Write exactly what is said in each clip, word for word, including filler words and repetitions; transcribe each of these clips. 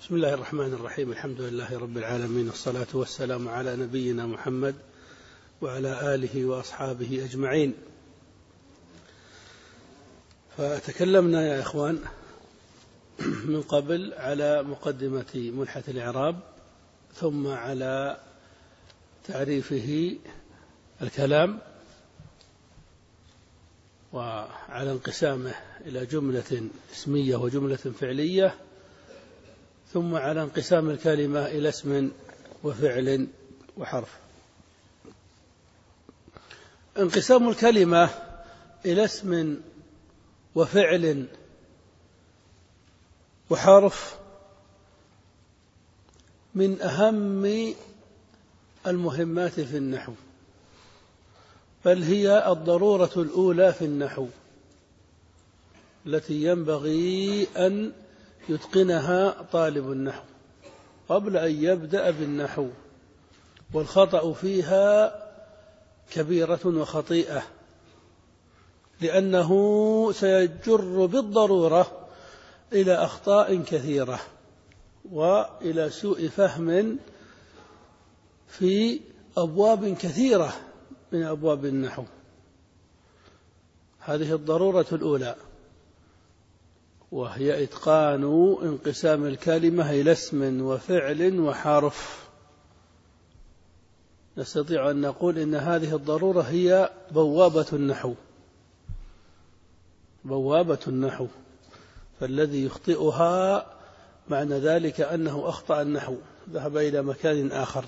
بسم الله الرحمن الرحيم. الحمد لله رب العالمين، والصلاة والسلام على نبينا محمد وعلى آله وأصحابه أجمعين. فتكلمنا يا إخوان من قبل على مقدمة ملحة الإعراب، ثم على تعريفه الكلام، وعلى انقسامه إلى جملة اسمية وجملة فعلية، ثم على انقسام الكلمة إلى اسم وفعل وحرف. انقسام الكلمة إلى اسم وفعل وحرف من أهم المهمات في النحو، بل هي الضرورة الأولى في النحو التي ينبغي أن يتقنها طالب النحو قبل أن يبدأ بالنحو، والخطأ فيها كبيرة وخطيئة، لأنه سيجر بالضرورة إلى أخطاء كثيرة وإلى سوء فهم في أبواب كثيرة من أبواب النحو. هذه الضرورة الأولى، وهي إتقان انقسام الكلمة إلى اسم وفعل وحرف. نستطيع أن نقول إن هذه الضرورة هي بوابة النحو، بوابة النحو، فالذي يخطئها معنى ذلك أنه أخطأ النحو، ذهب إلى مكان آخر.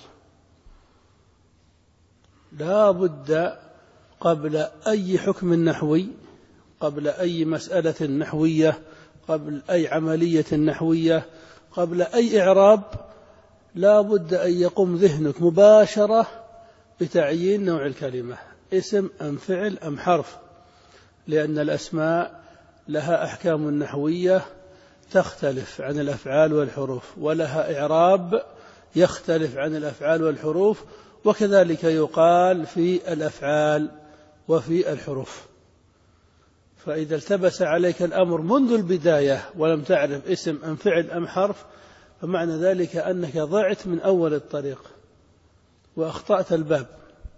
لا بد قبل أي حكم نحوي، قبل أي مسألة نحوية، قبل أي عملية نحوية، قبل أي إعراب، لا بد أن يقوم ذهنك مباشرة بتعيين نوع الكلمة، اسم أم فعل أم حرف، لأن الأسماء لها أحكام نحوية تختلف عن الأفعال والحروف، ولها إعراب يختلف عن الأفعال والحروف، وكذلك يقال في الأفعال وفي الحروف. فإذا التبس عليك الأمر منذ البداية ولم تعرف اسم أم فعل أم حرف، فمعنى ذلك أنك ضعت من أول الطريق وأخطأت الباب.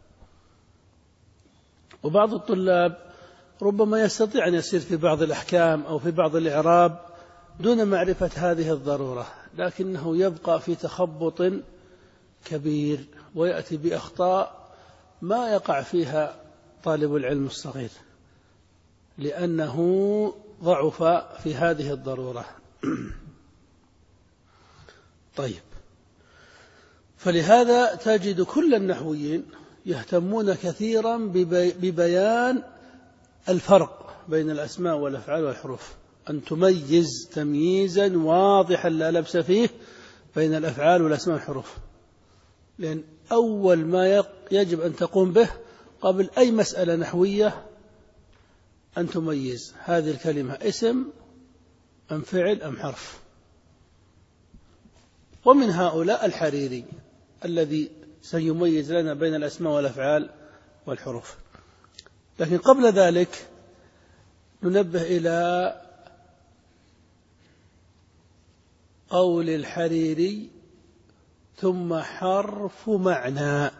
وبعض الطلاب ربما يستطيع أن يسير في بعض الأحكام أو في بعض الإعراب دون معرفة هذه الضرورة، لكنه يبقى في تخبط كبير ويأتي بأخطاء ما يقع فيها طالب العلم الصغير، لأنه ضعف في هذه الضرورة. طيب، فلهذا تجد كل النحويين يهتمون كثيرا ببيان الفرق بين الأسماء والأفعال والحروف، أن تميز تمييزا واضحا لا لبس فيه بين الأفعال والأسماء والحروف، لأن أول ما يجب أن تقوم به قبل أي مسألة نحوية أن تميز هذه الكلمة اسم أم فعل أم حرف. ومن هؤلاء الحريري الذي سيميز لنا بين الأسماء والأفعال والحروف. لكن قبل ذلك ننبه إلى قول الحريري ثم حرف معنى،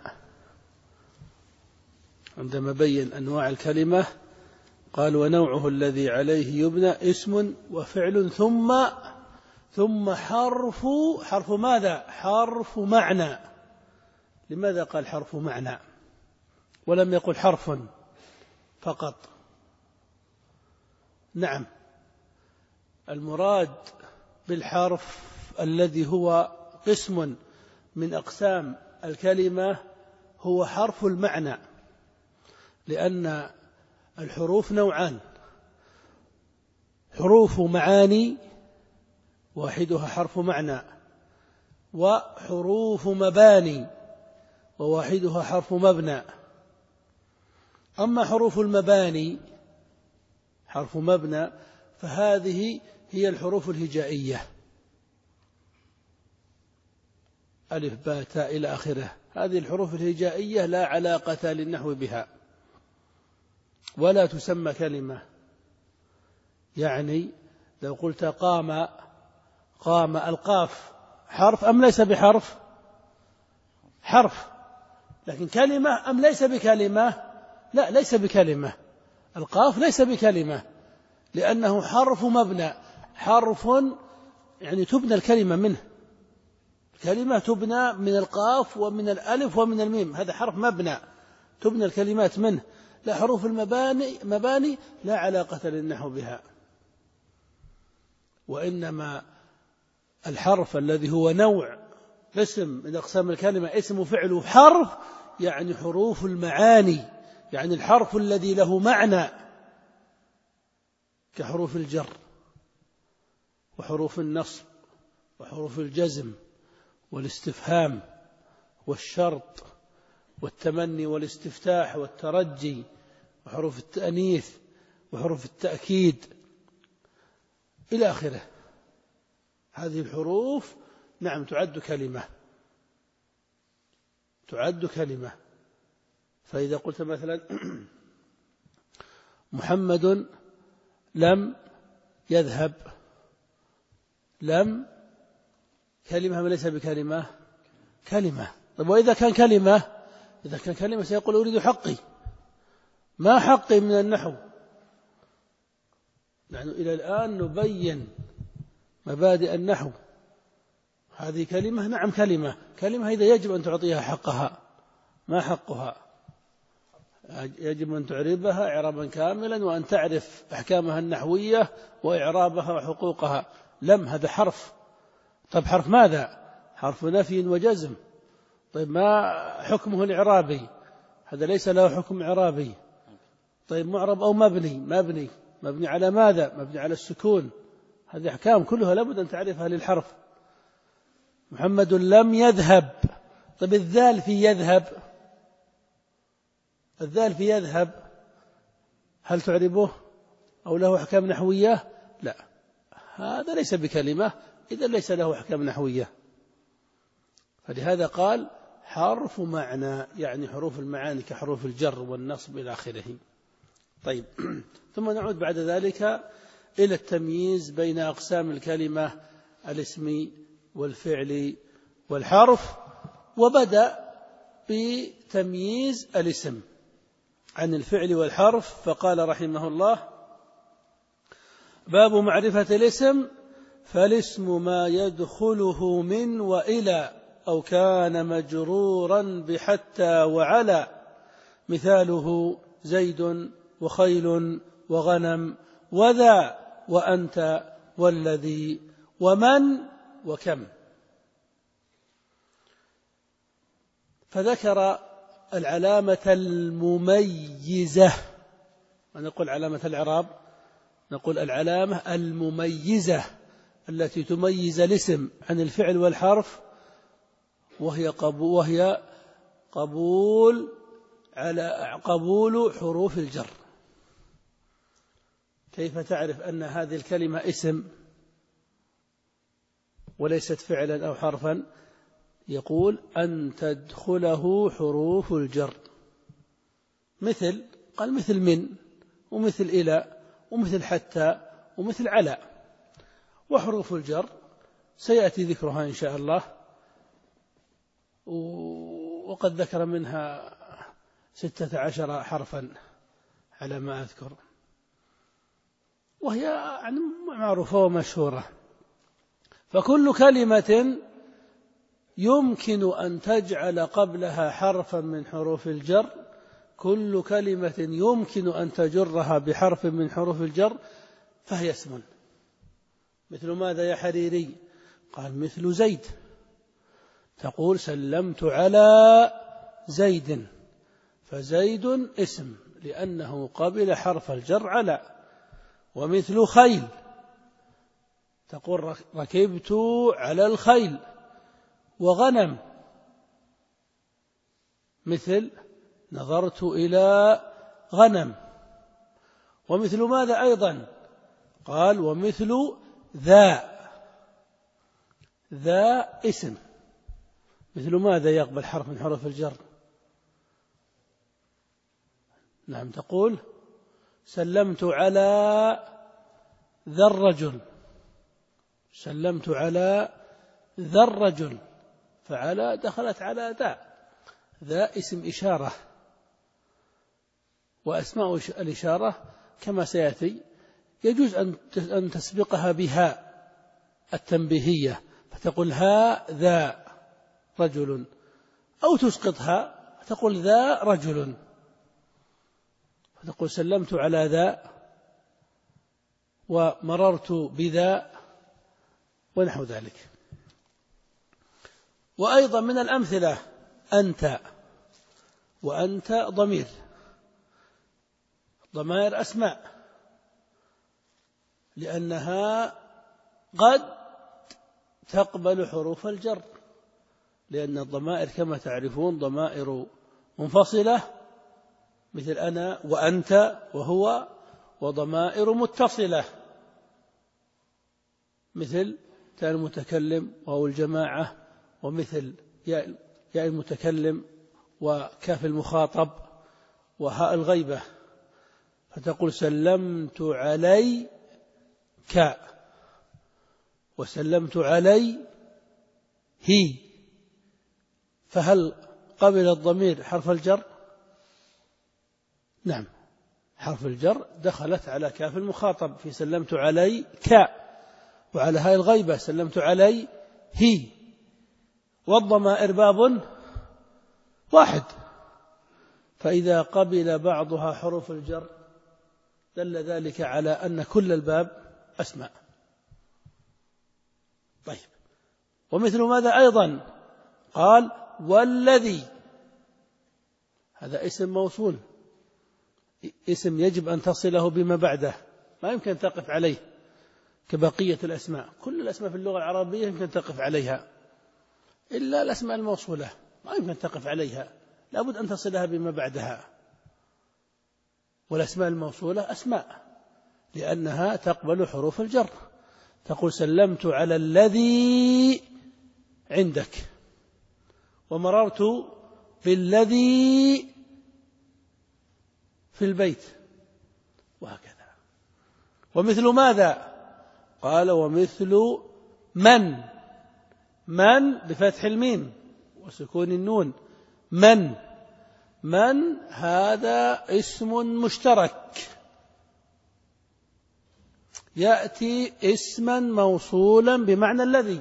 عندما بين أنواع الكلمة قال ونوعه الذي عليه يبنى اسم وفعل ثم ثم حرف حرف ماذا؟ حرف معنى. لماذا قال حرف معنى ولم يقل حرف فقط؟ نعم، المراد بالحرف الذي هو قسم من أقسام الكلمة هو حرف المعنى، لأن الحروف نوعان: حروف معاني واحدها حرف معنى، وحروف مباني وواحدها حرف مبنى. أما حروف المباني حرف مبنى فهذه هي الحروف الهجائية، ألف باء تاء إلى آخره. هذه الحروف الهجائية لا علاقة للنحو بها ولا تسمى كلمة. يعني لو قلت قام قام. القاف حرف أم ليس بحرف؟ حرف. لكن كلمة أم ليس بكلمة؟ لا، ليس بكلمة. القاف ليس بكلمة لأنه حرف مبنى، حرف يعني تبنى الكلمة منه. الكلمة تبنى من القاف ومن الألف ومن الميم، هذا حرف مبنى تبنى الكلمات منه. لا، حروف المباني مباني لا علاقة للنحو بها، وإنما الحرف الذي هو نوع اسم من أقسام الكلمة، اسم وفعل وحرف، يعني حروف المعاني، يعني الحرف الذي له معنى، كحروف الجر وحروف النصب وحروف الجزم والاستفهام والشرط والتمني والاستفتاح والترجي وحروف التأنيث وحروف التأكيد إلى آخره. هذه الحروف نعم تعد كلمة، تعد كلمة. فإذا قلت مثلا محمد لم يذهب، لم كلمة وليس بكلمة؟ كلمة. طيب وإذا كان كلمة، إذا كان كلمة سيقول أريد حقي، ما حقي من النحو؟ نحن إلى الآن نبين مبادئ النحو. هذه كلمة، نعم كلمة. كلمة إذا يجب أن تعطيها حقها، ما حقها؟ يجب أن تعربها إعرابا كاملا وأن تعرف أحكامها النحوية وإعرابها وحقوقها. لم هذا حرف. طيب حرف ماذا؟ حرف نفي وجزم. طيب ما حكمه الإعرابي؟ هذا ليس له حكم إعرابي. طيب معرب أو مبني؟ مبني. مبني على ماذا؟ مبني على السكون. هذه أحكام كلها لابد أن تعرفها للحرف. محمد لم يذهب. طيب الذال في يذهب، الذال في يذهب هل تعربه أو له أحكام نحوية؟ لا، هذا ليس بكلمة، إذا ليس له أحكام نحوية. فلهذا قال حرف معنى، يعني حروف المعاني كحروف الجر والنصب إلى آخره. طيب ثم نعود بعد ذلك إلى التمييز بين أقسام الكلمة، الاسم والفعل والحرف. وبدأ بتمييز الاسم عن الفعل والحرف، فقال رحمه الله: باب معرفة الاسم. فالاسم ما يدخله من وإلى أو كان مجرورا بحتى وعلى، مثاله زيد وخيل وغنم وذا وأنت والذي ومن وكم. فذكر العلامة المميزة، نقول علامة الإعراب، نقول العلامة المميزة التي تميز الاسم عن الفعل والحرف، وهي قبول, وهي قبول على قبول حروف الجر. كيف تعرف أن هذه الكلمة اسم وليست فعلا أو حرفا؟ يقول أن تدخله حروف الجر، مثل قال مثل من ومثل إلى ومثل حتى ومثل على. وحروف الجر سيأتي ذكرها إن شاء الله، وقد ذكر منها ستة عشر حرفا على ما أذكر، وهي يعني معروفة ومشهورة. فكل كلمة يمكن أن تجعل قبلها حرفا من حروف الجر، كل كلمة يمكن أن تجرها بحرف من حروف الجر فهي اسم. مثل ماذا يا حريري؟ قال مثل زيد، تقول سلمت على زيد، فزيد اسم لأنه قبل حرف الجر على. ومثل خيل، تقول ركبت على الخيل. وغنم مثل نظرت إلى غنم. ومثل ماذا أيضا؟ قال ومثل ذا، ذا اسم. مثل ماذا يقبل حرف من حروف الجر؟ نعم، تقول سلمت على ذا الرجل، سلمت على ذا الرجل، فعلى دخلت على ذا، ذا اسم إشارة، وأسماء الإشارة كما سيأتي يجوز أن تسبقها بها التنبيهية، فتقول ها ذا رجل، أو تسقطها فتقول ذا رجل، فتقول سلمت على ذا ومررت بذا ونحو ذلك. وأيضا من الأمثلة أنت، وأنت ضمير، ضمائر أسماء، لأنها قد تقبل حروف الجر، لأن الضمائر كما تعرفون ضمائر منفصلة مثل أنا وأنت وهو، وضمائر متصلة مثل تاء المتكلم وهو الجماعة، ومثل ياء المتكلم وكاف المخاطب وهاء الغيبة، فتقول سلمت عليك وسلمت علي هي، فهل قبل الضمير حرف الجر؟ نعم، حرف الجر دخلت على كاف المخاطب في سلمت عليك، وعلى هاء الغيبة سلمت علي هي، والضمائر باب واحد، فإذا قبل بعضها حروف الجر دل ذلك على أن كل الباب أسماء. طيب، ومثل ماذا أيضا؟ قال والذي، هذا اسم موصول، اسم يجب أن تصله بما بعده، ما يمكن تقف عليه كبقية الأسماء، كل الأسماء في اللغة العربية يمكن تقف عليها إلا الأسماء الموصولة ما يمكن تقف عليها، لابد أن تصلها بما بعدها، والأسماء الموصولة أسماء لأنها تقبل حروف الجر، تقول سلمت على الذي عندك، ومررت بالذي في البيت، وهكذا. ومثل ماذا؟ قال ومثل من، من بفتح الميم وسكون النون، من، من هذا اسم مشترك يأتي اسما موصولا بمعنى الذي،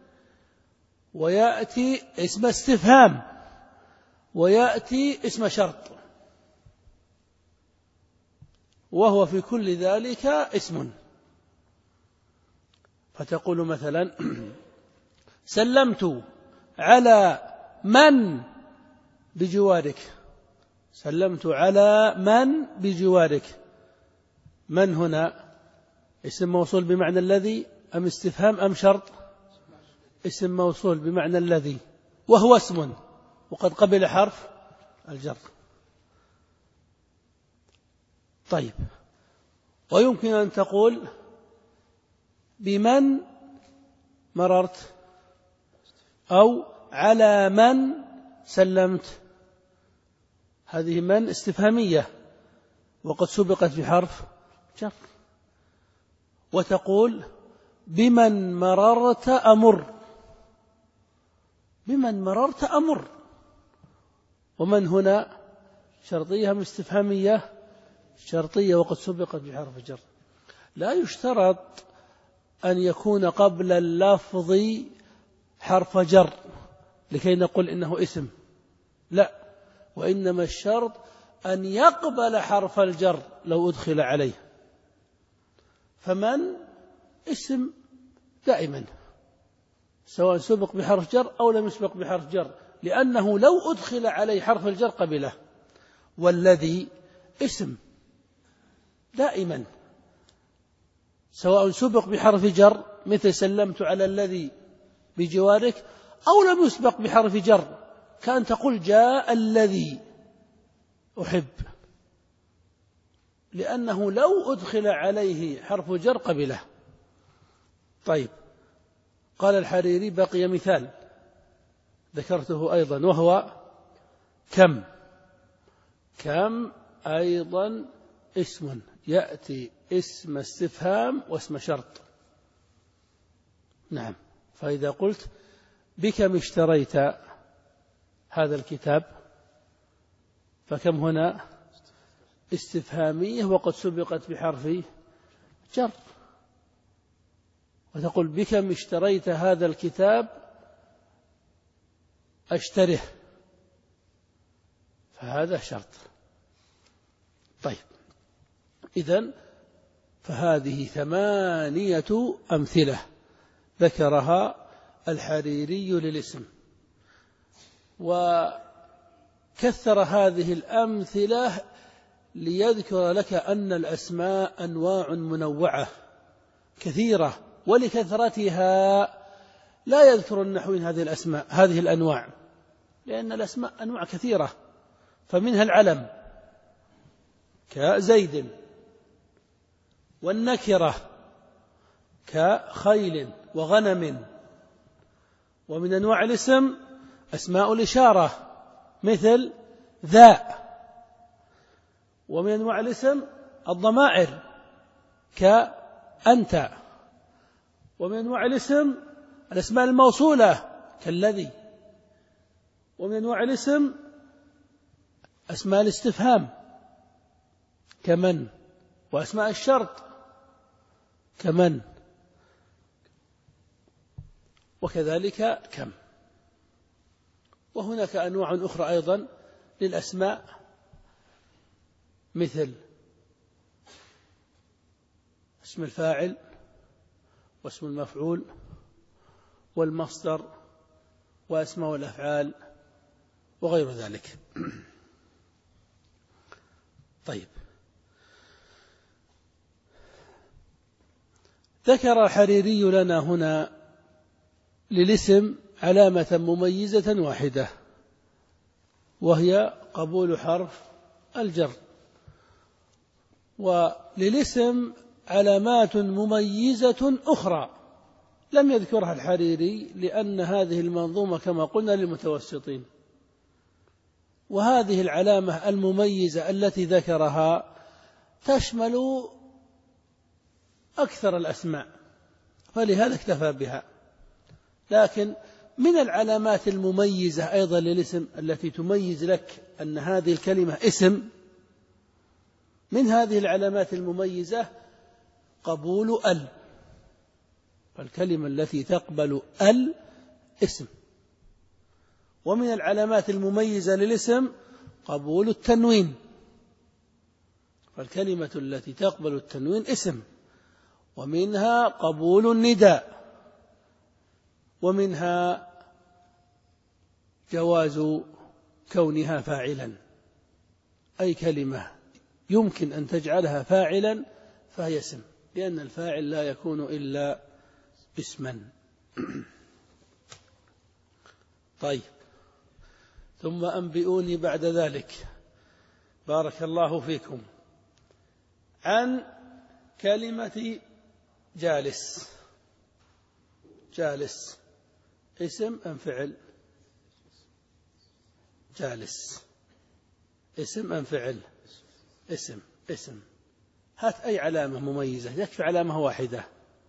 ويأتي اسم استفهام، ويأتي اسم شرط، وهو في كل ذلك اسم. فتقول مثلا سلمت على من بجوارك، سلمت على من بجوارك، من هنا اسم موصول بمعنى الذي أم استفهام أم شرط؟ اسم موصول بمعنى الذي، وهو اسم وقد قبل حرف الجر. طيب، ويمكن أن تقول بمن مررت، أو على من سلمت، هذه من استفهامية وقد سبقت بحرف جر. وتقول بمن مررت أمر، بمن مررت أمر، ومن هنا شرطية أم استفهامية؟ شرطية وقد سبقت بحرف جر. لا يشترط أن يكون قبل اللفظ حرف جر لكي نقول إنه اسم، لا، وإنما الشرط أن يقبل حرف الجر لو أدخل عليه. فمن اسم دائما سواء سبق بحرف جر أو لم يسبق بحرف جر، لأنه لو أدخل عليه حرف الجر قبله. والذي اسم دائما سواء سبق بحرف جر مثل سلمت على الذي بجوارك، أو لم يسبق بحرف جر كأن تقول جاء الذي أحب، لأنه لو أدخل عليه حرف جر قبله. طيب، قال الحريري بقي مثال ذكرته أيضا وهو كم. كم أيضا اسم يأتي اسم استفهام واسم شرط. نعم. فإذا قلت بكم اشتريت هذا الكتاب فكم هنا استفهامية وقد سبقت بحرف جر، وتقول بكم اشتريت هذا الكتاب أشتره، فهذا شرط. طيب، إذن فهذه ثمانية أمثلة ذكرها الحريري للاسم، وكثر هذه الأمثلة ليذكر لك أن الأسماء أنواع منوعة كثيرة، ولكثرتها لا يذكر النحويين هذه الأسماء هذه الأنواع، لأن الأسماء أنواع كثيرة، فمنها العلم كزيد، والنكرة كخيل وغنم، ومن أنواع الاسم أسماء الإشارة مثل ذا، ومن أنواع الاسم الضمائر كأنت، ومن أنواع الاسم الأسماء الموصولة كالذي، ومن أنواع الاسم أسماء الاستفهام كمن، وأسماء الشرط كمن، وكذلك كم. وهناك أنواع أخرى أيضا للأسماء مثل اسم الفاعل واسم المفعول والمصدر وأسماء الأفعال وغير ذلك. طيب، ذكر الحريري لنا هنا للاسم علامة مميزة واحدة، وهي قبول حرف الجر، وللاسم علامات مميزة أخرى لم يذكرها الحريري، لأن هذه المنظومة كما قلنا للمتوسطين، وهذه العلامة المميزة التي ذكرها تشمل أكثر الأسماء، فلهذا اكتفى بها. لكن من العلامات المميزة أيضا للاسم التي تميز لك أن هذه الكلمة اسم، من هذه العلامات المميزة قبول ال، فالكلمة التي تقبل ال اسم. ومن العلامات المميزة للاسم قبول التنوين، فالكلمة التي تقبل التنوين اسم. ومنها قبول النداء، ومنها جواز كونها فاعلا، أي كلمة يمكن أن تجعلها فاعلا فهي اسم، لأن الفاعل لا يكون إلا اسما. طيب، ثم أنبئوني بعد ذلك بارك الله فيكم عن كلمة جالس. جالس اسم أم فعل؟ جالس اسم أم فعل؟ اسم. اسم. هات أي علامة مميزة، يكفي علامة واحدة.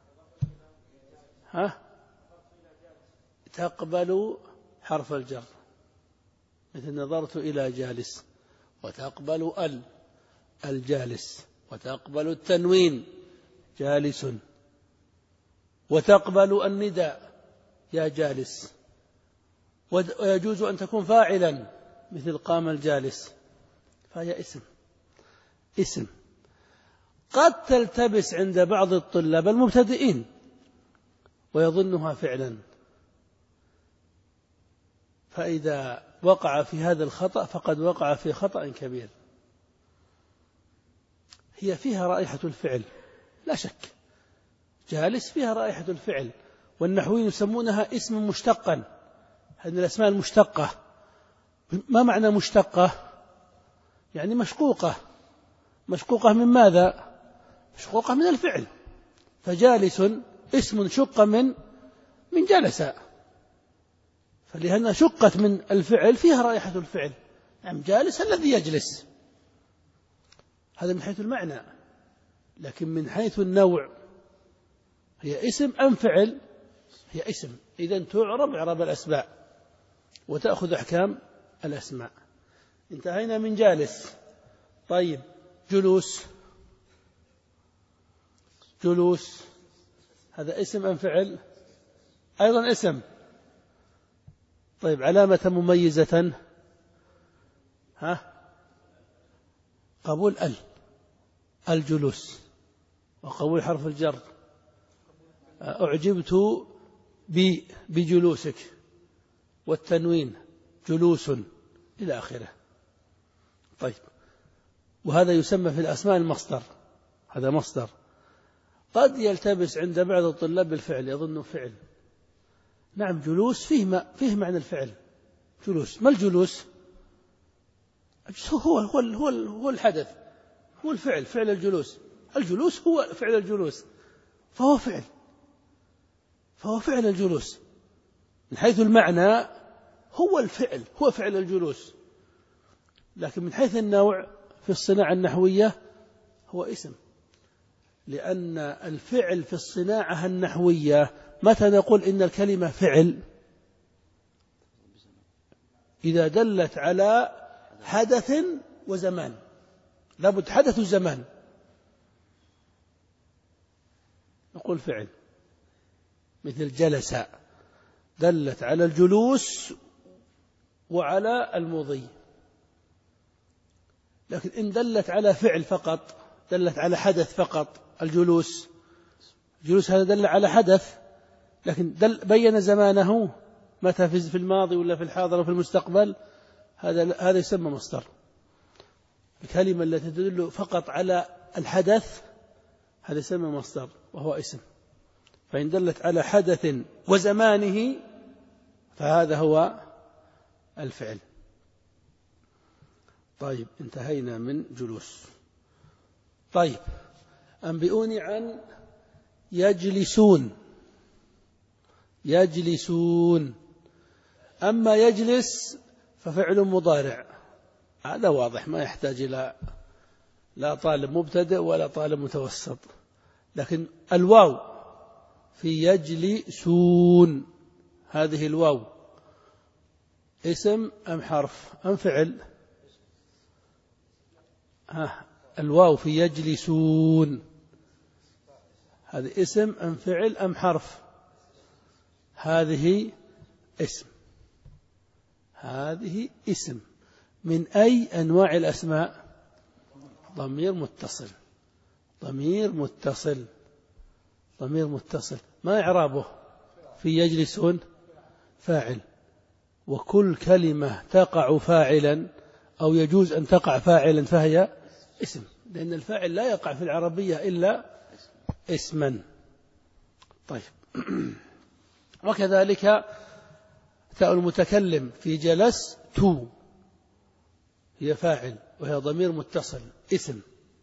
ها؟ تقبل حرف الجر، مثل نظرت إلى جالس، وتقبل ال الجالس، وتقبل التنوين جالس، وتقبل النداء يا جالس، ويجوز أن تكون فاعلا مثل قام الجالس، فهي اسم. اسم قد تلتبس عند بعض الطلاب المبتدئين ويظنها فعلا، فإذا وقع في هذا الخطأ فقد وقع في خطأ كبير. هي فيها رائحة الفعل لا شك، جالس فيها رائحة الفعل، والنحويين يسمونها اسم مشتقا، هذه الأسماء المشتقة. ما معنى مشتقة؟ يعني مشقوقة. مشقوقة من ماذا؟ مشقوقة من الفعل، فجالس اسم شق من من جلس، فلأنها شقت من الفعل فيها رائحة الفعل، يعني جالس الذي يجلس، هذا من حيث المعنى. لكن من حيث النوع هي اسم أم فعل؟ هي اسم، إذن تعرب إعراب الأسماء وتأخذ أحكام الأسماء. انتهينا من جالس. طيب جلوس، جلوس هذا اسم أم فعل؟ أيضا اسم. طيب علامة مميزة، ها قبول ال الجلوس، وقبول حرف الجر. أعجبت بجلوسك، والتنوين جلوس إلى آخره. طيب وهذا يسمى في الأسماء المصدر، هذا مصدر. قد يلتبس عند بعض الطلاب بالفعل، يظن فعل. نعم جلوس فيه فيه معنى الفعل. جلوس، ما الجلوس؟ هو هو هو هو الحدث، هو الفعل، فعل الجلوس. الجلوس هو فعل الجلوس، فهو فعل، فهو فعل الجلوس من حيث المعنى، هو الفعل، هو فعل الجلوس. لكن من حيث النوع في الصناعة النحوية هو اسم، لأن الفعل في الصناعة النحوية متى نقول إن الكلمة فعل؟ إذا دلت على حدث وزمان، لابد حدث الزمان نقول فعل. مثل جلس دلت على الجلوس وعلى المضي. لكن إن دلت على فعل فقط، دلت على حدث فقط، الجلوس، الجلوس هذا دل على حدث، لكن دل بين زمانه متى في الماضي ولا في الحاضر وفي المستقبل، هذا هذا يسمى مصدر. الكلمة التي تدل فقط على الحدث هذا يسمى مصدر وهو اسم. فإن دلت على حدث وزمانه فهذا هو الفعل. طيب انتهينا من جلوس. طيب أنبئوني عن يجلسون. يجلسون، أما يجلس ففعل مضارع، هذا واضح ما يحتاج إلى لا طالب مبتدئ ولا طالب متوسط. لكن الواو في يجلسون، هذه الواو اسم أم حرف أم فعل؟ ها الواو في يجلسون هذا اسم أم فعل أم حرف؟ هذه اسم، هذه اسم. من أي أنواع الأسماء؟ ضمير متصل، ضمير متصل، ضمير متصل. ما إعرابه في يجلسون؟ فاعل. وكل كلمة تقع فاعلا أو يجوز أن تقع فاعلا فهي اسم، لأن الفاعل لا يقع في العربية إلا اسما. طيب وكذلك تاء المتكلم في جلس تو هي فاعل وهي ضمير متصل اسم.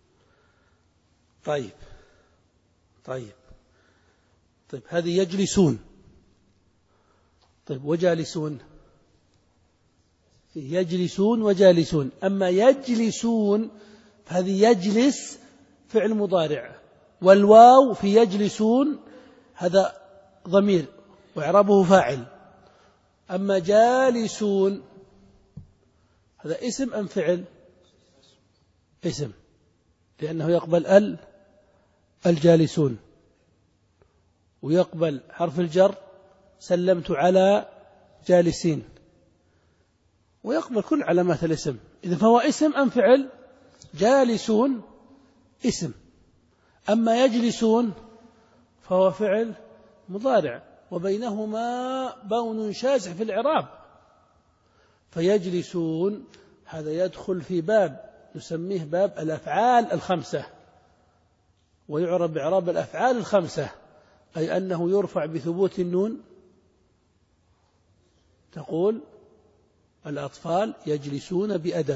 طيب طيب طيب هذه يجلسون. طيب وجالسون، يجلسون وجالسون. أما يجلسون فهذه يجلس فعل مضارع، والواو في يجلسون هذا ضمير وإعرابه فاعل. أما جالسون هذا اسم أم فعل؟ اسم، لأنه يقبل ال الجالسون، ويقبل حرف الجر سلمت على جالسين، ويقبل كل علامات الاسم. إذن فهو اسم أم فعل؟ جالسون اسم، أما يجلسون فهو فعل مضارع، وبينهما بون شاسع في الإعراب. فيجلسون هذا يدخل في باب نسميه باب الأفعال الخمسة، ويعرب بإعراب الأفعال الخمسة، أي أنه يرفع بثبوت النون، تقول الأطفال يجلسون بأدب،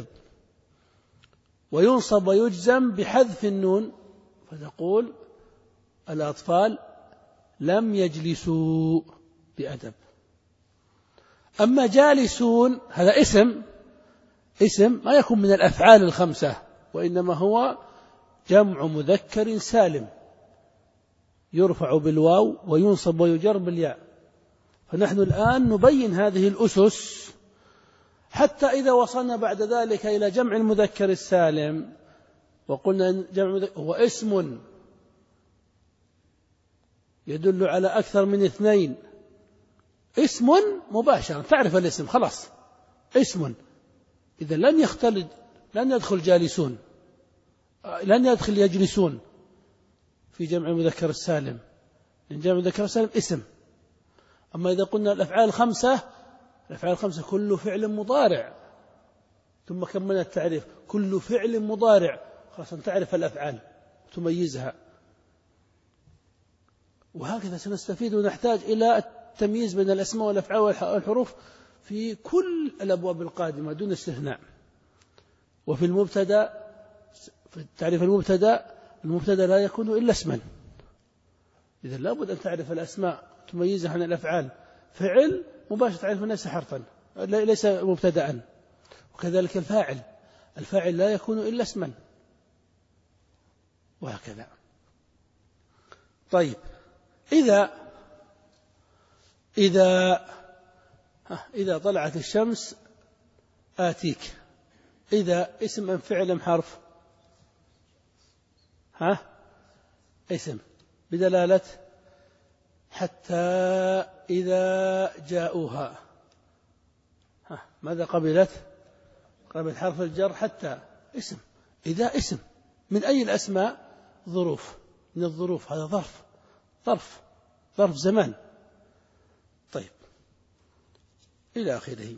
وينصب ويجزم بحذف النون، فتقول الأطفال لم يجلسوا بأدب. أما جالسون هذا اسم، اسم ما يكون من الأفعال الخمسة، وإنما هو جمع مذكر سالم يرفع بالواو وينصب ويجر بالياء. فنحن الآن نبين هذه الأسس حتى إذا وصلنا بعد ذلك إلى جمع المذكر السالم وقلنا جمع المذكر هو اسم يدل على أكثر من اثنين، اسم مباشرة تعرف الاسم خلاص اسم، إذا لن يختلط لن يدخل جالسون، لن يدخل يجلسون في جمع المذكر السالم، لأن جمع المذكر السالم اسم. أما إذا قلنا الأفعال الخمسة، الأفعال الخمسة كل فعل مضارع، ثم كملنا التعريف كل فعل مضارع، خلاص تعرف الأفعال تميزها. وهكذا سنستفيد ونحتاج إلى التمييز بين الأسماء والأفعال والحروف في كل الأبواب القادمة دون استثناء. وفي المبتدأ، في تعريف المبتدأ، المبتدأ لا يكون إلا اسما، إذا لابد أن تعرف الأسماء تميزها عن الأفعال. فعل مباشرة تعرف ليس حرفا ليس مبتدأ. وكذلك الفاعل، الفاعل لا يكون إلا اسما، وهكذا. طيب إذا إذا إذا طلعت الشمس آتيك، إذا اسم أم فعل أم حرف؟ ها اسم بدلالة حتى إذا جاءوها. ها ماذا قبلت؟ قبل حرف الجر حتى، اسم. إذا اسم من أي الأسماء؟ ظروف، من الظروف، هذا ظرف، ظرف ظرف زمان. طيب إلى آخره.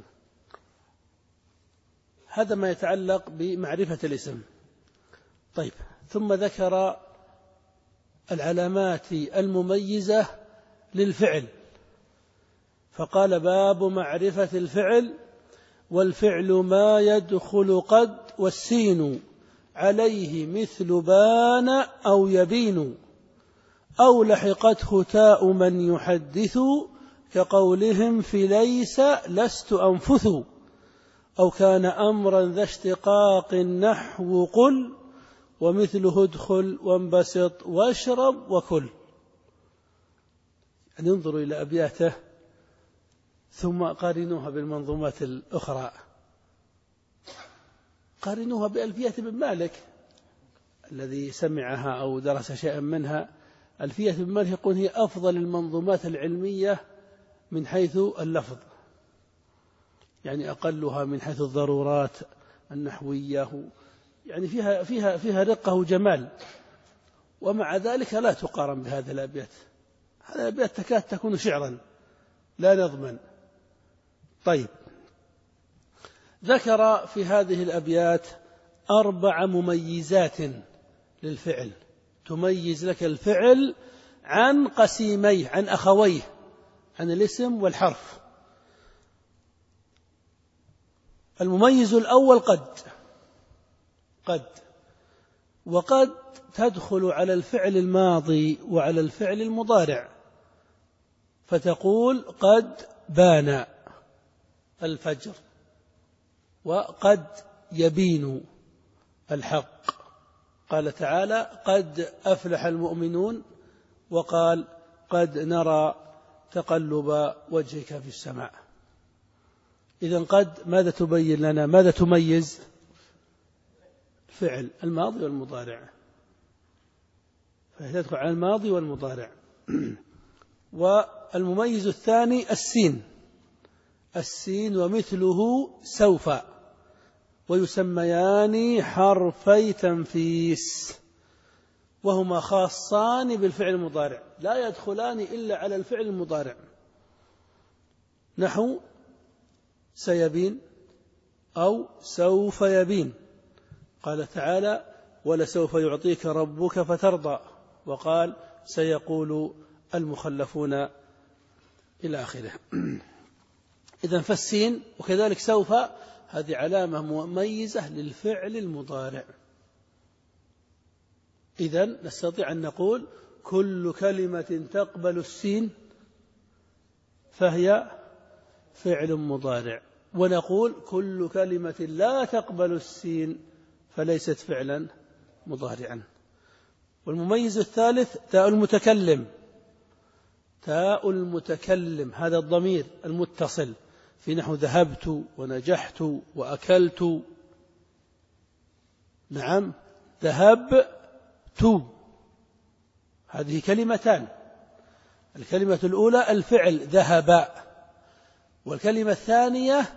هذا ما يتعلق بمعرفة الاسم. طيب ثم ذكر العلامات المميزة للفعل، فقال باب معرفة الفعل: والفعل ما يدخل قد والسين عليه مثل بان أو يبين، أو لحقته تاء من يحدث كقولهم في ليس لست أنفث، أو كان أمرا ذا اشتقاق نحو قل، ومثله ادخل وانبسط واشرب وكل. أن ينظروا إلى أبياته ثم قارنوها بالمنظومات الأخرى. قارنوها بألفية ابن مالك الذي سمعها أو درس شيئا منها. ألفية ابن مالك يقول هي أفضل المنظومات العلمية من حيث اللفظ، يعني أقلها من حيث الضرورات النحوية، يعني فيها فيها فيها رقة وجمال، ومع ذلك لا تقارن بهذه الأبيات. هذه الأبيات تكاد تكون شعرا لا نظما. طيب ذكر في هذه الأبيات أربع مميزات للفعل تميز لك الفعل عن قسيميه، عن أخويه، عن الاسم والحرف. المميز الأول قد، قد وقد تدخل على الفعل الماضي وعلى الفعل المضارع، فتقول قد بان الفجر، وقد يبين الحق. قال تعالى قد أفلح المؤمنون، وقال قد نرى تقلب وجهك في السماء. إذن قد ماذا تبين لنا؟ ماذا تميز؟ فعل الماضي والمضارع، فهي تدخل على الماضي والمضارع. والمميز الثاني السين، السين ومثله سوف، ويسميان حرفي تنفيس، وهما خاصان بالفعل المضارع، لا يدخلان إلا على الفعل المضارع، نحو سيبين أو سوف يبين. قال تعالى ولسوف يعطيك ربك فترضى، وقال سيقول المخلفون إلى آخره. إذن فالسين وكذلك سوف هذه علامة مميزة للفعل المضارع. إذن نستطيع أن نقول كل كلمة تقبل السين فهي فعل مضارع، ونقول كل كلمة لا تقبل السين فليست فعلا مضارعا. والمميز الثالث تاء المتكلم. تاء المتكلم هذا الضمير المتصل في نحو ذهبت ونجحت وأكلت. نعم، ذهبت هذه كلمتان، الكلمة الأولى الفعل ذهب، والكلمة الثانية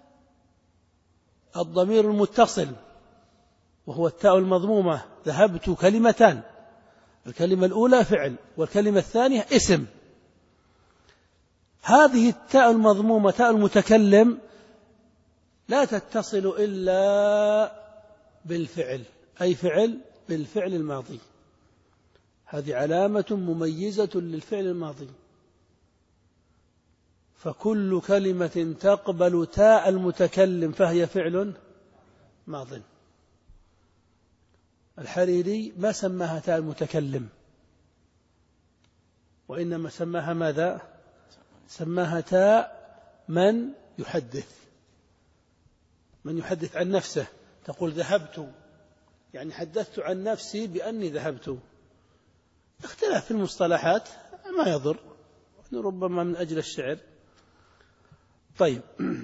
الضمير المتصل وهو التاء المضمومة. ذهبت كلمتان، الكلمة الأولى فعل والكلمة الثانية اسم. هذه التاء المضمومة تاء المتكلم لا تتصل إلا بالفعل، أي فعل بالفعل الماضي، هذه علامة مميزة للفعل الماضي. فكل كلمة تقبل تاء المتكلم فهي فعل ماض. الحريري ما سماها تاء المتكلم، وإنما سماها ماذا؟ سماها تاء من يحدث، من يحدث عن نفسه. تقول ذهبت، يعني حدثت عن نفسي بأني ذهبت. اختلاف في المصطلحات ما يضر، ربما من أجل الشعر. طيب،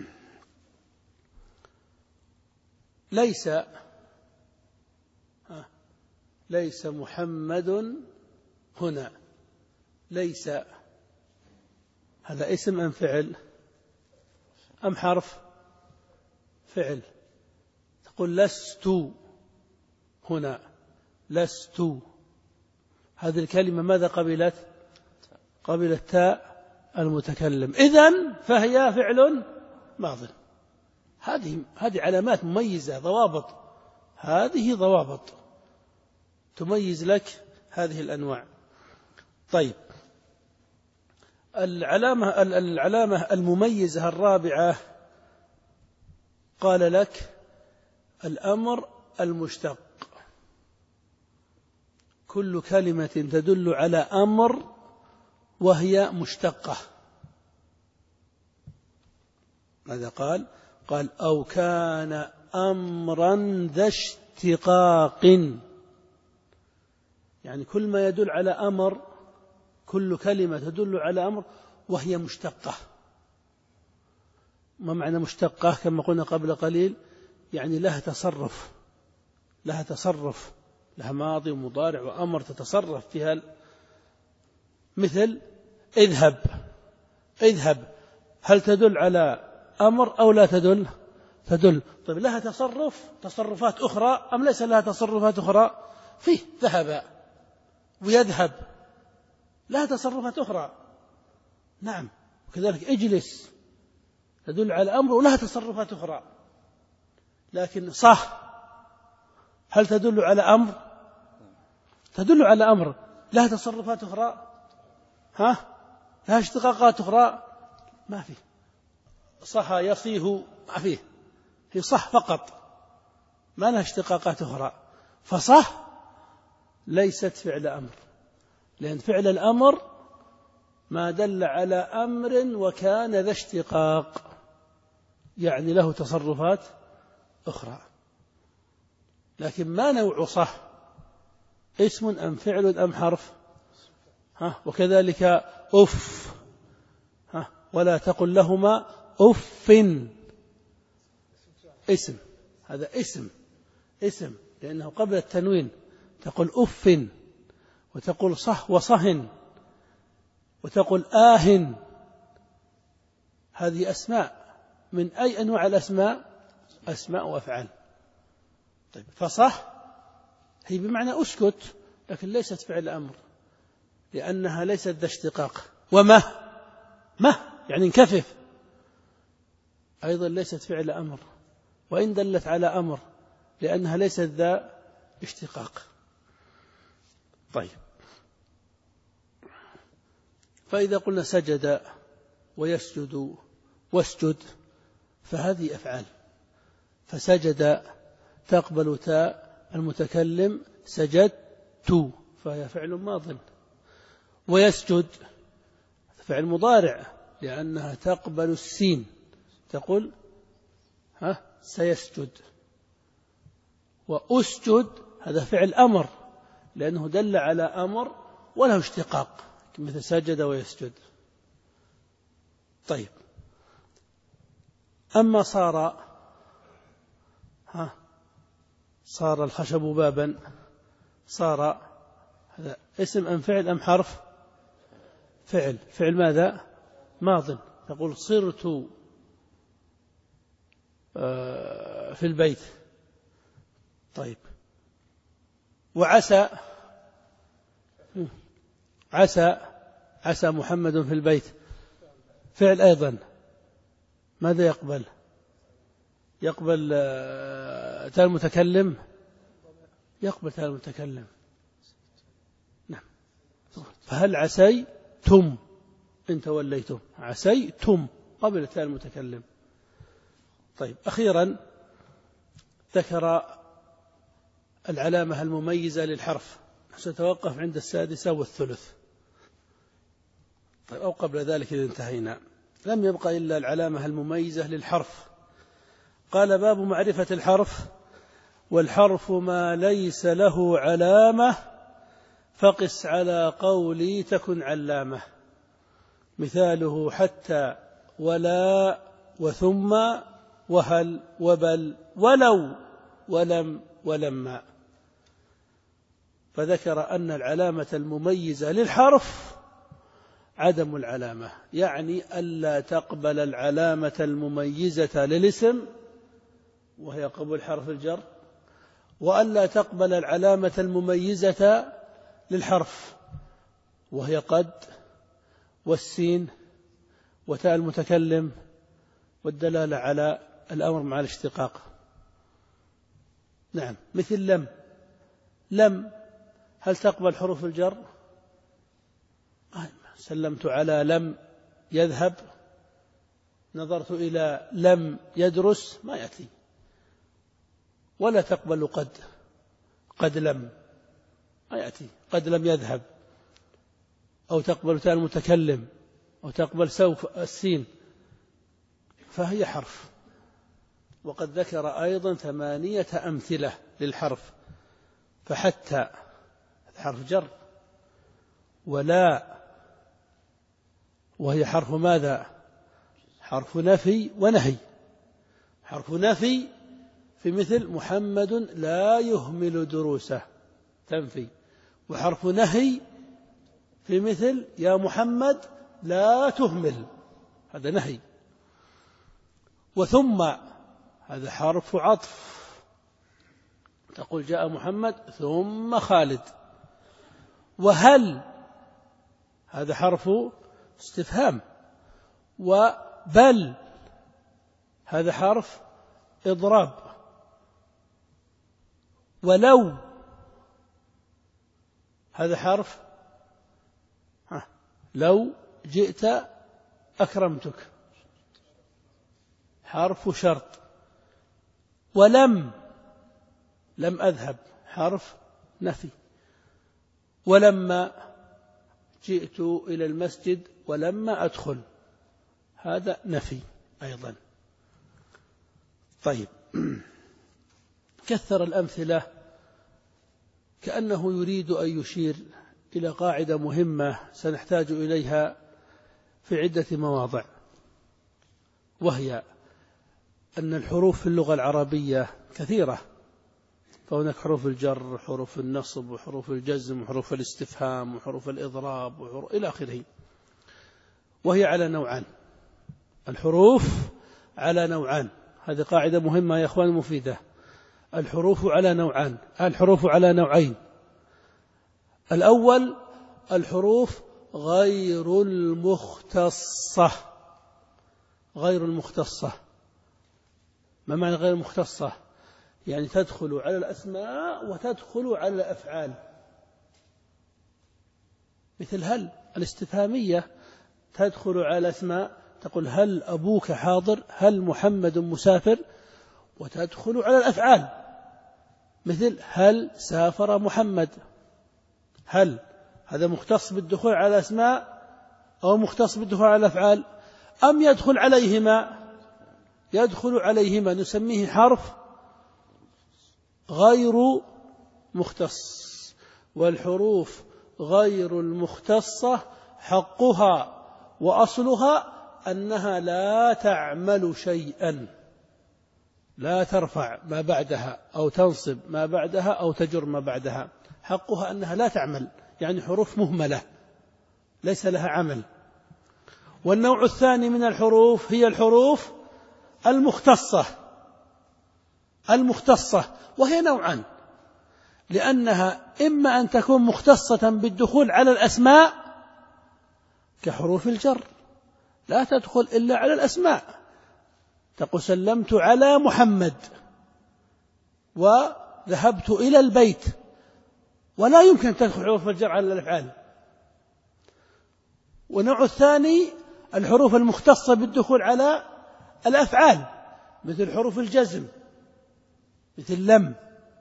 ليس ليس محمد هنا. ليس هذا اسم أم فعل أم حرف؟ فعل. تقول لست هنا، لست. هذه الكلمة ماذا قبلت؟ قبلت تاء المتكلم، إذن فهي فعل ماض. هذه هذه علامات مميزة، ضوابط، هذه ضوابط تميز لك هذه الأنواع. طيب، العلامة العلامة المميزة الرابعة قال لك الأمر المشتق. كل كلمة تدل على أمر وهي مشتقة. ماذا قال؟ قال أو كان أمرا ذا اشتقاق، يعني كل ما يدل على أمر، كل كلمة تدل على أمر وهي مشتقة. ما معنى مشتقة؟ كما قلنا قبل قليل، يعني لها تصرف، لها تصرف، لها ماضي ومضارع وأمر تتصرف فيها. مثل اذهب، اذهب هل تدل على أمر أو لا تدل؟ تدل. طيب لها تصرف، تصرفات أخرى أم ليس لها تصرفات أخرى؟ فيه ذهب ويذهب لها تصرفات أخرى. نعم، وكذلك اجلس تدل على أمر ولها تصرفات أخرى. لكن صح هل تدل على أمر؟ تدل على أمر، لها تصرفات أخرى؟ ها؟ لها اشتقاقات أخرى؟ ما فيه. صح يصيه ما فيه، هي صح فقط، ما لها اشتقاقات أخرى. فصح ليست فعل أمر، لأن فعل الأمر ما دل على أمر وكان ذا اشتقاق، يعني له تصرفات أخرى. لكن ما نوع صح؟ اسم أم فعل أم حرف؟ ها؟ وكذلك أف، ها؟ ولا تقل لهما أف، اسم، هذا اسم، اسم لأنه قبل التنوين. تقول أف، وتقول صح وصهن، وتقول آه، هذه أسماء. من أي أنواع الأسماء؟ أسماء وأفعال. طيب، فصح هي بمعنى أسكت، لكن ليست فعل أمر لأنها ليست ذا اشتقاق. ومه، مه يعني انكفف، أيضا ليست فعل أمر وإن دلت على أمر لأنها ليست ذا اشتقاق. طيب، فإذا قلنا سجد ويسجد واسجد فهذه أفعال. فسجد تقبل تاء المتكلم، سجدت فهي فعل ماض. ويسجد فعل مضارع لأنها تقبل السين، تقول ها سيسجد. وأسجد هذا فعل أمر لأنه دل على أمر وله اشتقاق مثل سجد ويسجد. طيب، أما صار ها صار الخشب بابا، صار هذا اسم أم فعل أم حرف؟ فعل. فعل ماذا؟ ماض. تقول صرت في البيت. طيب، وعسى، عسى عسى محمد في البيت، فعل أيضا. ماذا يقبل؟ يقبل تاء المتكلم، يقبل تاء المتكلم. نعم. فهل عسيتم إن توليتم؟ عسيتم قبل تاء المتكلم. طيب، أخيرا ذكر العلامة المميزة للحرف، سنتوقف عند السادسة والثلث. طيب، أو قبل ذلك إذا انتهينا لم يبقى إلا العلامة المميزة للحرف. قال: باب معرفة الحرف. والحرف ما ليس له علامة فقس على قولي تكن علامة. مثاله حتى ولا وثم وهل وبل ولو ولم ولما. فذكر أن العلامة المميزة للحرف عدم العلامة، يعني ألا تقبل العلامة المميزة للاسم وهي قبول حرف الجر، وألا تقبل العلامة المميزة للحرف وهي قد والسين وتاء المتكلم والدلالة على الأمر مع الاشتقاق. نعم، مثل لم. لم هل تقبل حروف الجر؟ سلمت على لم يذهب، نظرت إلى لم يدرس، ما يأتي. ولا تقبل قد، قد لم ما يأتي. قد لم يذهب، أو تقبل تاء المتكلم، أو تقبل سوف السين، فهي حرف. وقد ذكر أيضا ثمانية أمثلة للحرف. فحتى حرف جر، ولا وهي حرف ماذا؟ حرف نفي ونهي. حرف نفي في مثل محمد لا يهمل دروسه، تنفي. وحرف نهي في مثل يا محمد لا تهمل، هذا نهي. وثم هذا حرف عطف، تقول جاء محمد ثم خالد. وهل هذا حرف استفهام. وبل هذا حرف إضراب. ولو هذا حرف لو جئت أكرمتك، حرف شرط. ولم لم أذهب، حرف نفي. ولما جئت إلى المسجد ولما أدخل، هذا نفي أيضا. طيب، كثر الأمثلة كأنه يريد أن يشير إلى قاعدة مهمة سنحتاج إليها في عدة مواضع، وهي أن الحروف في اللغة العربية كثيرة. فهناك حروف الجر وحروف النصب وحروف الجزم وحروف الاستفهام وحروف الإضراب وحروف إلى آخره، وهي على نوعان. الحروف على نوعان، هذه قاعدة مهمة يا أخوان مفيدة. الحروف على نوعان، الحروف على نوعين. الأول الحروف غير المختصة. غير المختصة، ما معنى غير المختصة؟ يعني تدخل على الأسماء وتدخل على الأفعال. مثل هل الاستفهامية تدخل على الأسماء، تقول هل أبوك حاضر، هل محمد مسافر، وتدخل على الأفعال. مثل هل سافر محمد. هل هذا مختص بالدخول على الأسماء أو مختص بالدخول على الأفعال، أم يدخل عليهما؟ يدخل عليهما، نسميه حرف غير مختص. والحروف غير المختصة حقها وأصلها أنها لا تعمل شيئا، لا ترفع ما بعدها أو تنصب ما بعدها أو تجر ما بعدها، حقها أنها لا تعمل، يعني حروف مهملة ليس لها عمل. والنوع الثاني من الحروف هي الحروف المختصة المختصة وهي نوعان، لأنها إما أن تكون مختصة بالدخول على الأسماء كحروف الجر، لا تدخل إلا على الأسماء، تقول سلمت على محمد وذهبت إلى البيت، ولا يمكن تدخل حروف الجر على الأفعال. والنوع الثاني الحروف المختصة بالدخول على الأفعال مثل حروف الجزم، مثل لم،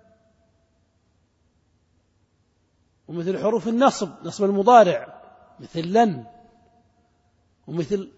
ومثل حروف النصب، نصب المضارع، مثل لن، ومثل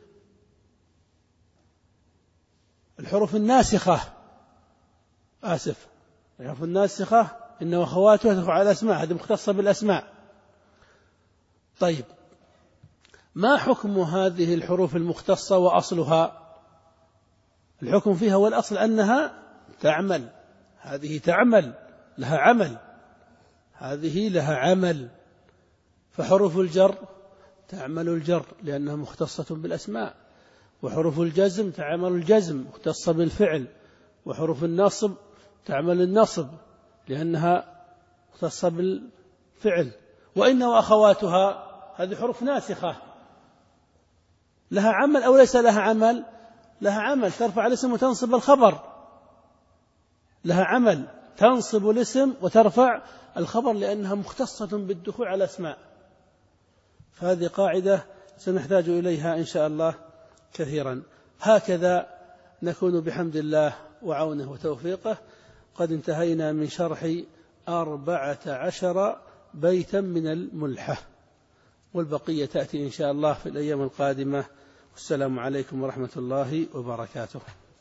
الحروف الناسخة، آسف الحروف الناسخة إن أخواتها تدخل على الأسماء، هذه مختصة بالأسماء. طيب، ما حكم هذه الحروف المختصة وأصلها؟ الحكم فيها والأصل أنها تعمل، هذه تعمل لها عمل، هذه لها عمل. فحروف الجر تعمل الجر لأنها مختصة بالأسماء، وحروف الجزم تعمل الجزم مختصة بالفعل، وحروف النصب تعمل النصب لأنها مختصة بالفعل. وإن وأخواتها هذه حروف ناسخة لها عمل أو ليس لها عمل؟ لها عمل، ترفع الاسم وتنصب الخبر، لها عمل، تنصب الاسم وترفع الخبر لأنها مختصة بالدخول على الأسماء. فهذه قاعدة سنحتاج إليها إن شاء الله كثيرا. هكذا نكون بحمد الله وعونه وتوفيقه قد انتهينا من شرح أربعة عشر بيتا من الملحة، والبقية تأتي إن شاء الله في الأيام القادمة. والسلام عليكم ورحمة الله وبركاته.